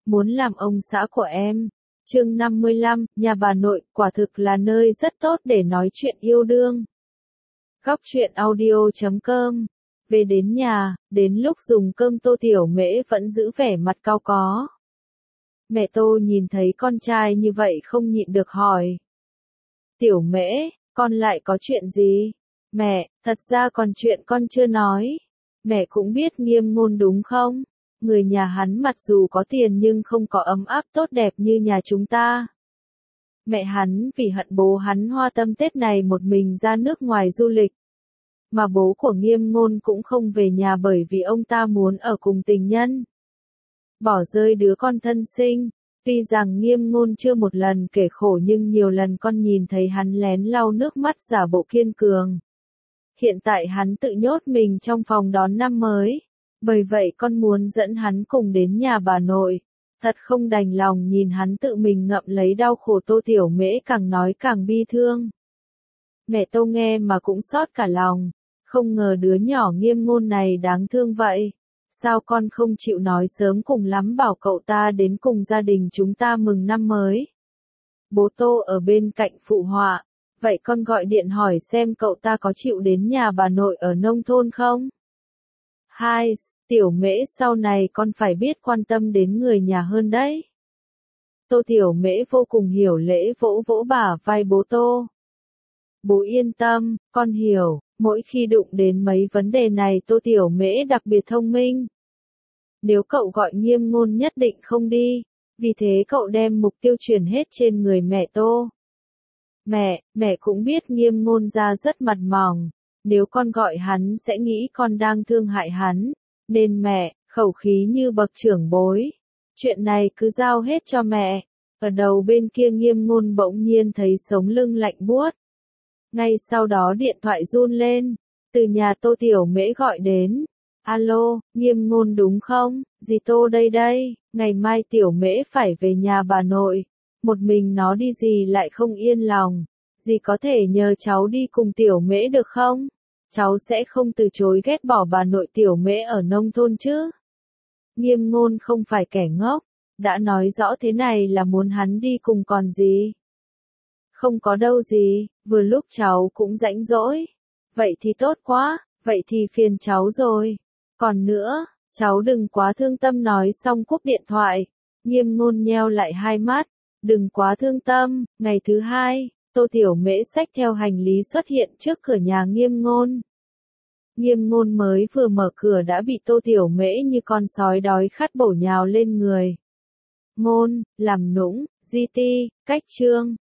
muốn làm ông xã của em. Chương 55, nhà bà nội, quả thực là nơi rất tốt để nói chuyện yêu đương. Góc truyện audio.com. Về đến nhà, đến lúc dùng cơm Tô Tiểu Mễ vẫn giữ vẻ mặt cau có. Mẹ Tô nhìn thấy con trai như vậy không nhịn được hỏi. Tiểu Mễ, con lại có chuyện gì? Mẹ, thật ra còn chuyện con chưa nói. Mẹ cũng biết Nghiêm Ngôn đúng không? Người nhà hắn mặc dù có tiền nhưng không có ấm áp tốt đẹp như nhà chúng ta. Mẹ hắn vì hận bố hắn hoa tâm Tết này một mình ra nước ngoài du lịch. Mà bố của Nghiêm Ngôn cũng không về nhà bởi vì ông ta muốn ở cùng tình nhân. Bỏ rơi đứa con thân sinh. Tuy rằng Nghiêm Ngôn chưa một lần kể khổ nhưng nhiều lần con nhìn thấy hắn lén lau nước mắt giả bộ kiên cường. Hiện tại hắn tự nhốt mình trong phòng đón năm mới. Bởi vậy con muốn dẫn hắn cùng đến nhà bà nội. Thật không đành lòng nhìn hắn tự mình ngậm lấy đau khổ. Tô Tiểu Mễ càng nói càng bi thương. Mẹ Tô nghe mà cũng xót cả lòng. Không ngờ đứa nhỏ Nghiêm Ngôn này đáng thương vậy. Sao con không chịu nói sớm cùng lắm bảo cậu ta đến cùng gia đình chúng ta mừng năm mới. Bố Tô ở bên cạnh phụ họa. Vậy con gọi điện hỏi xem cậu ta có chịu đến nhà bà nội ở nông thôn không? Hai, Tiểu Mễ sau này con phải biết quan tâm đến người nhà hơn đấy. Tô Tiểu Mễ vô cùng hiểu lễ vỗ vỗ bả vai bố Tô. Bố yên tâm, con hiểu, mỗi khi đụng đến mấy vấn đề này Tô Tiểu Mễ đặc biệt thông minh. Nếu cậu gọi Nghiêm Ngôn nhất định không đi, vì thế cậu đem mục tiêu chuyển hết trên người mẹ Tô. Mẹ cũng biết Nghiêm Ngôn ra rất mặt mỏng, nếu con gọi hắn sẽ nghĩ con đang thương hại hắn, nên mẹ, khẩu khí như bậc trưởng bối. Chuyện này cứ giao hết cho mẹ. Ở đầu bên kia Nghiêm Ngôn bỗng nhiên thấy sống lưng lạnh buốt. Ngay sau đó điện thoại run lên, từ nhà Tô Tiểu Mễ gọi đến. Alo, Nghiêm Ngôn đúng không? Dì Tô đây, ngày mai Tiểu Mễ phải về nhà bà nội. Một mình nó đi dì lại không yên lòng. Dì có thể nhờ cháu đi cùng Tiểu Mễ được không? Cháu sẽ không từ chối ghét bỏ bà nội Tiểu Mễ ở nông thôn chứ. Nghiêm Ngôn không phải kẻ ngốc. Đã nói rõ thế này là muốn hắn đi cùng còn gì. Không có đâu gì, vừa lúc cháu cũng rảnh rỗi. Vậy thì tốt quá, vậy thì phiền cháu rồi. Còn nữa, cháu đừng quá thương tâm nói xong cúp điện thoại. Nghiêm Ngôn nheo lại hai mắt, đừng quá thương tâm. Ngày thứ hai, Tô Tiểu Mễ xách theo hành lý xuất hiện trước cửa nhà Nghiêm Ngôn. Nghiêm Ngôn mới vừa mở cửa đã bị Tô Tiểu Mễ như con sói đói khát bổ nhào lên người. Ngôn, làm nũng, di ti, cách trương.